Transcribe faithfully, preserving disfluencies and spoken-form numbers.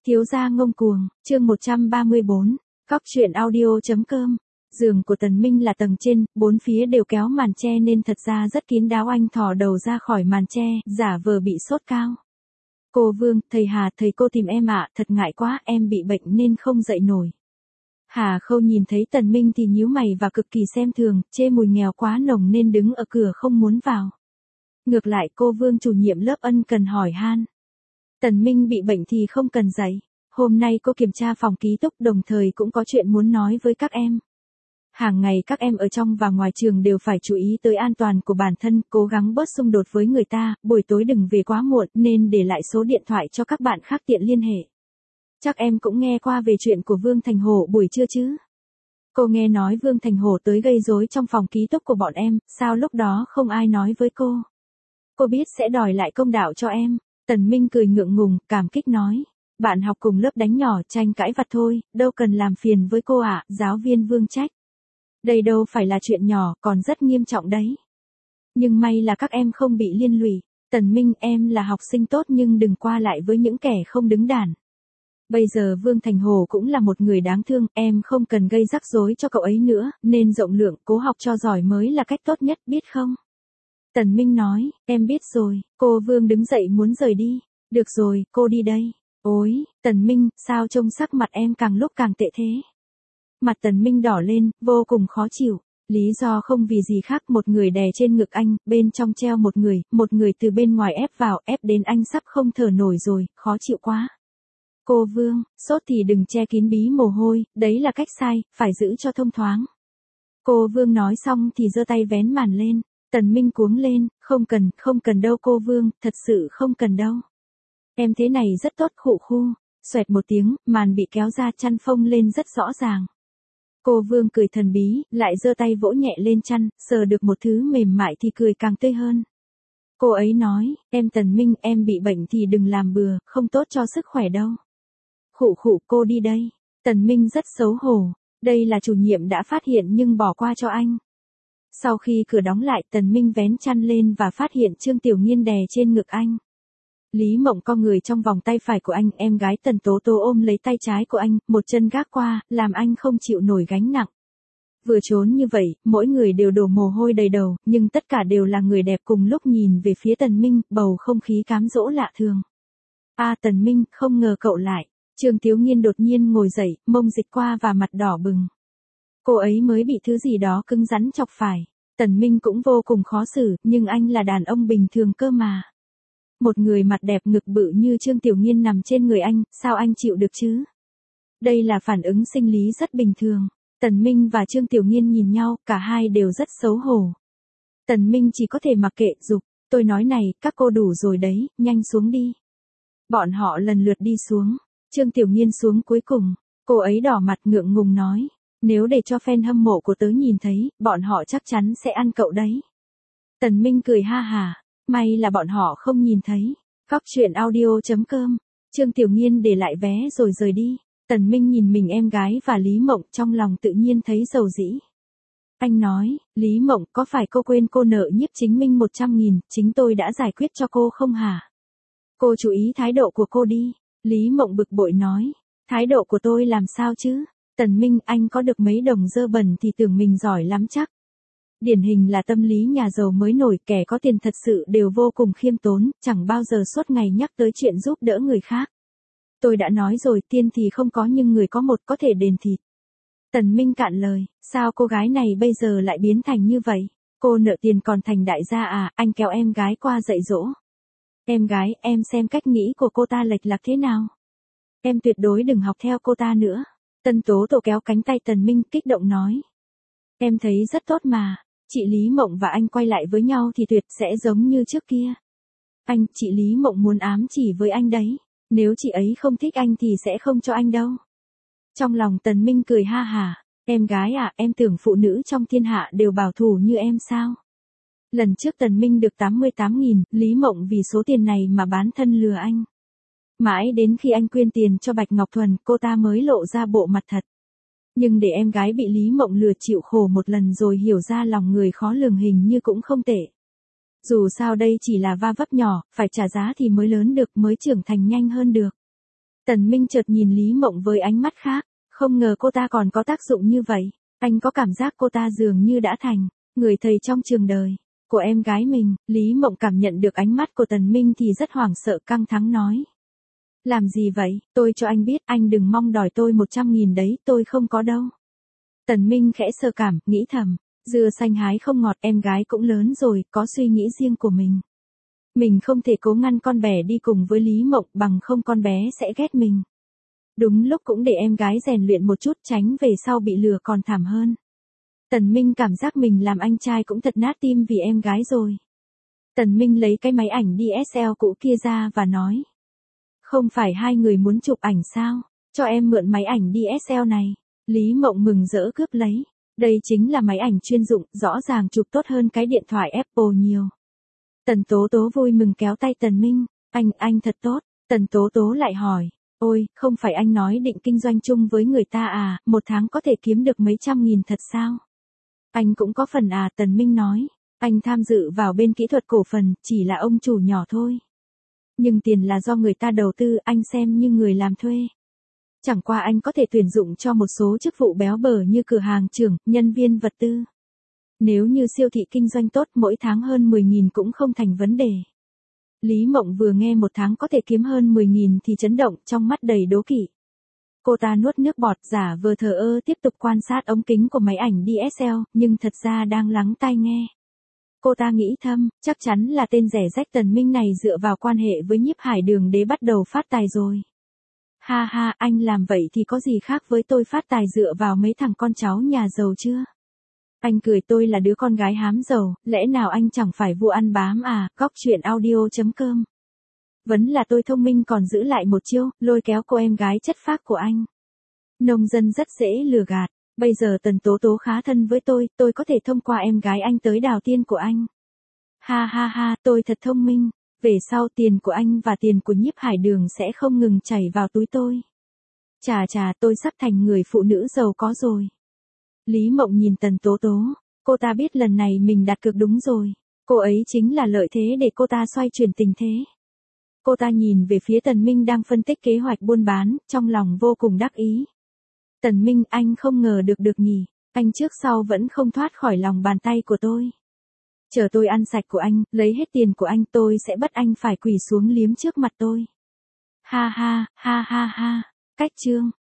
Thiếu gia ngông cuồng, chương một trăm ba mươi bốn, Cóc truyện audio.com. Giường của Tần Minh là tầng trên, bốn phía đều kéo màn che nên thật ra rất kín đáo. Anh thò đầu ra khỏi màn che, giả vờ bị sốt cao. Cô Vương, thầy Hà, thầy cô tìm em ạ, thật ngại quá, em bị bệnh nên không dậy nổi. Hà Khâu nhìn thấy Tần Minh thì nhíu mày và cực kỳ xem thường, chê mùi nghèo quá nồng nên đứng ở cửa không muốn vào. Ngược lại cô Vương chủ nhiệm lớp ân cần hỏi han. Tần Minh bị bệnh thì không cần dậy. Hôm nay cô kiểm tra phòng ký túc đồng thời cũng có chuyện muốn nói với các em. Hàng ngày các em ở trong và ngoài trường đều phải chú ý tới an toàn của bản thân, cố gắng bớt xung đột với người ta, buổi tối đừng về quá muộn nên để lại số điện thoại cho các bạn khác tiện liên hệ. Chắc em cũng nghe qua về chuyện của Vương Thành Hổ buổi trưa chứ? Cô nghe nói Vương Thành Hổ tới gây rối trong phòng ký túc của bọn em, sao lúc đó không ai nói với cô? Cô biết sẽ đòi lại công đạo cho em. Tần Minh cười ngượng ngùng, cảm kích nói. Bạn học cùng lớp đánh nhỏ, tranh cãi vặt thôi, đâu cần làm phiền với cô ạ, giáo viên Vương trách. Đây đâu phải là chuyện nhỏ, còn rất nghiêm trọng đấy. Nhưng may là các em không bị liên lụy. Tần Minh, em là học sinh tốt nhưng đừng qua lại với những kẻ không đứng đắn. Bây giờ Vương Thành Hồ cũng là một người đáng thương, em không cần gây rắc rối cho cậu ấy nữa, nên rộng lượng, cố học cho giỏi mới là cách tốt nhất, biết không? Tần Minh nói, em biết rồi. Cô Vương đứng dậy muốn rời đi. Được rồi, cô đi đây. Ôi, Tần Minh, sao trông sắc mặt em càng lúc càng tệ thế? Mặt Tần Minh đỏ lên, vô cùng khó chịu. Lý do không vì gì khác, một người đè trên ngực anh, bên trong treo một người, một người từ bên ngoài ép vào, ép đến anh sắp không thở nổi rồi, khó chịu quá. Cô Vương, sốt thì đừng che kín bí mồ hôi, đấy là cách sai, phải giữ cho thông thoáng. Cô Vương nói xong thì giơ tay vén màn lên. Tần Minh cuống lên, không cần, không cần đâu cô Vương, thật sự không cần đâu. Em thế này rất tốt, khụ khu. Xoẹt một tiếng, màn bị kéo ra, chăn phông lên rất rõ ràng. Cô Vương cười thần bí, lại giơ tay vỗ nhẹ lên chăn, sờ được một thứ mềm mại thì cười càng tươi hơn. Cô ấy nói, em Tần Minh, em bị bệnh thì đừng làm bừa, không tốt cho sức khỏe đâu. Khụ khụ, cô đi đây. Tần Minh rất xấu hổ, đây là chủ nhiệm đã phát hiện nhưng bỏ qua cho anh. Sau khi cửa đóng lại, Tần Minh vén chăn lên và phát hiện Trương Tiểu Nghiên đè trên ngực anh. Lý Mộng co người trong vòng tay phải của anh, em gái Tần Tố Tố ôm lấy tay trái của anh, một chân gác qua, làm anh không chịu nổi gánh nặng. Vừa trốn như vậy, mỗi người đều đổ mồ hôi đầy đầu, nhưng tất cả đều là người đẹp. Cùng lúc nhìn về phía Tần Minh, bầu không khí cám dỗ lạ thường. A à, Tần Minh, không ngờ cậu lại. Trương Tiểu Nghiên đột nhiên ngồi dậy, mông dịch qua và mặt đỏ bừng. Cô ấy mới bị thứ gì đó cứng rắn chọc phải. Tần Minh cũng vô cùng khó xử, nhưng anh là đàn ông bình thường cơ mà. Một người mặt đẹp ngực bự như Trương Tiểu Nghiên nằm trên người anh, sao anh chịu được chứ? Đây là phản ứng sinh lý rất bình thường. Tần Minh và Trương Tiểu Nghiên nhìn nhau, cả hai đều rất xấu hổ. Tần Minh chỉ có thể mặc kệ, giục, tôi nói này, các cô đủ rồi đấy, nhanh xuống đi. Bọn họ lần lượt đi xuống. Trương Tiểu Nghiên xuống cuối cùng, cô ấy đỏ mặt ngượng ngùng nói. Nếu để cho fan hâm mộ của tớ nhìn thấy, bọn họ chắc chắn sẽ ăn cậu đấy. Tần Minh cười ha hà, may là bọn họ không nhìn thấy. Cóc truyện audio.com. Trương Tiểu Nghiên để lại vé rồi rời đi. Tần Minh nhìn mình em gái và Lý Mộng, trong lòng tự nhiên thấy dầu dĩ. Anh nói, Lý Mộng, có phải cô quên cô nợ Nhiếp Chính Minh một trăm nghìn, chính tôi đã giải quyết cho cô không hả? Cô chú ý thái độ của cô đi. Lý Mộng bực bội nói, thái độ của tôi làm sao chứ? Tần Minh, anh có được mấy đồng dơ bẩn thì tưởng mình giỏi lắm chắc. Điển hình là tâm lý nhà giàu mới nổi, kẻ có tiền thật sự đều vô cùng khiêm tốn, chẳng bao giờ suốt ngày nhắc tới chuyện giúp đỡ người khác. Tôi đã nói rồi, tiền thì không có nhưng người có một có thể đền thịt. Tần Minh cạn lời, sao cô gái này bây giờ lại biến thành như vậy? Cô nợ tiền còn thành đại gia à? Anh kéo em gái qua dạy dỗ. Em gái, em xem cách nghĩ của cô ta lệch lạc thế nào? Em tuyệt đối đừng học theo cô ta nữa. Tân Tố Tổ kéo cánh tay Tần Minh, kích động nói. Em thấy rất tốt mà, chị Lý Mộng và anh quay lại với nhau thì tuyệt sẽ giống như trước kia. Anh, chị Lý Mộng muốn ám chỉ với anh đấy, nếu chị ấy không thích anh thì sẽ không cho anh đâu. Trong lòng Tần Minh cười ha hà, em gái à, em tưởng phụ nữ trong thiên hạ đều bảo thủ như em sao? Lần trước Tần Minh được tám mươi tám nghìn, Lý Mộng vì số tiền này mà bán thân lừa anh. Mãi đến khi anh quyên tiền cho Bạch Ngọc Thuần, cô ta mới lộ ra bộ mặt thật. Nhưng để em gái bị Lý Mộng lừa chịu khổ một lần rồi hiểu ra lòng người khó lường hình như cũng không tệ. Dù sao đây chỉ là va vấp nhỏ, phải trả giá thì mới lớn được, mới trưởng thành nhanh hơn được. Tần Minh chợt nhìn Lý Mộng với ánh mắt khác, không ngờ cô ta còn có tác dụng như vậy. Anh có cảm giác cô ta dường như đã thành người thầy trong trường đời của em gái mình. Lý Mộng cảm nhận được ánh mắt của Tần Minh thì rất hoảng sợ, căng thẳng nói. Làm gì vậy, tôi cho anh biết, anh đừng mong đòi tôi một trăm nghìn đấy, tôi không có đâu. Tần Minh khẽ sờ cảm, nghĩ thầm, dưa xanh hái không ngọt, em gái cũng lớn rồi, có suy nghĩ riêng của mình. Mình không thể cố ngăn con bé đi cùng với Lý Mộng, bằng không con bé sẽ ghét mình. Đúng lúc cũng để em gái rèn luyện một chút, tránh về sau bị lừa còn thảm hơn. Tần Minh cảm giác mình làm anh trai cũng thật nát tim vì em gái rồi. Tần Minh lấy cái máy ảnh đê ét lờ cũ kia ra và nói. Không phải hai người muốn chụp ảnh sao, cho em mượn máy ảnh đê ét lờ này. Lý Mộng mừng rỡ cướp lấy. Đây chính là máy ảnh chuyên dụng, rõ ràng chụp tốt hơn cái điện thoại Apple nhiều. Tần Tố Tố vui mừng kéo tay Tần Minh, anh, anh thật tốt. Tần Tố Tố lại hỏi, ôi, không phải anh nói định kinh doanh chung với người ta à, một tháng có thể kiếm được mấy trăm nghìn thật sao? Anh cũng có phần à, Tần Minh nói, anh tham dự vào bên kỹ thuật cổ phần, chỉ là ông chủ nhỏ thôi. Nhưng tiền là do người ta đầu tư, anh xem như người làm thuê. Chẳng qua anh có thể tuyển dụng cho một số chức vụ béo bở như cửa hàng trưởng, nhân viên vật tư. Nếu như siêu thị kinh doanh tốt, mỗi tháng hơn mười nghìn cũng không thành vấn đề. Lý Mộng vừa nghe một tháng có thể kiếm hơn mười nghìn thì chấn động, trong mắt đầy đố kỵ. Cô ta nuốt nước bọt, giả vờ thờ ơ tiếp tục quan sát ống kính của máy ảnh đê ét lờ, nhưng thật ra đang lắng tai nghe. Cô ta nghĩ thầm, chắc chắn là tên rẻ rách Tần Minh này dựa vào quan hệ với Nhiếp Hải Đường Đế bắt đầu phát tài rồi. Ha ha, anh làm vậy thì có gì khác với tôi phát tài dựa vào mấy thằng con cháu nhà giàu chưa? Anh cười, tôi là đứa con gái hám giàu, lẽ nào anh chẳng phải vua ăn bám à? Góc truyện audio chấm com. Vẫn là tôi thông minh còn giữ lại một chiêu, lôi kéo cô em gái chất phác của anh. Nông dân rất dễ lừa gạt, bây giờ Tần Tố Tố khá thân với tôi, tôi có thể thông qua em gái anh tới đào tiên của anh. Ha ha ha, tôi thật thông minh, về sau tiền của anh và tiền của Nhiếp Hải Đường sẽ không ngừng chảy vào túi tôi. Chà chà, tôi sắp thành người phụ nữ giàu có rồi. Lý Mộng nhìn Tần Tố Tố, cô ta biết lần này mình đặt cược đúng rồi, cô ấy chính là lợi thế để cô ta xoay chuyển tình thế. Cô ta nhìn về phía Tần Minh đang phân tích kế hoạch buôn bán, trong lòng vô cùng đắc ý. Tần Minh, anh không ngờ được được nhỉ, anh trước sau vẫn không thoát khỏi lòng bàn tay của tôi. Chờ tôi ăn sạch của anh, lấy hết tiền của anh, tôi sẽ bắt anh phải quỳ xuống liếm trước mặt tôi. Ha ha, ha ha ha, cách chương.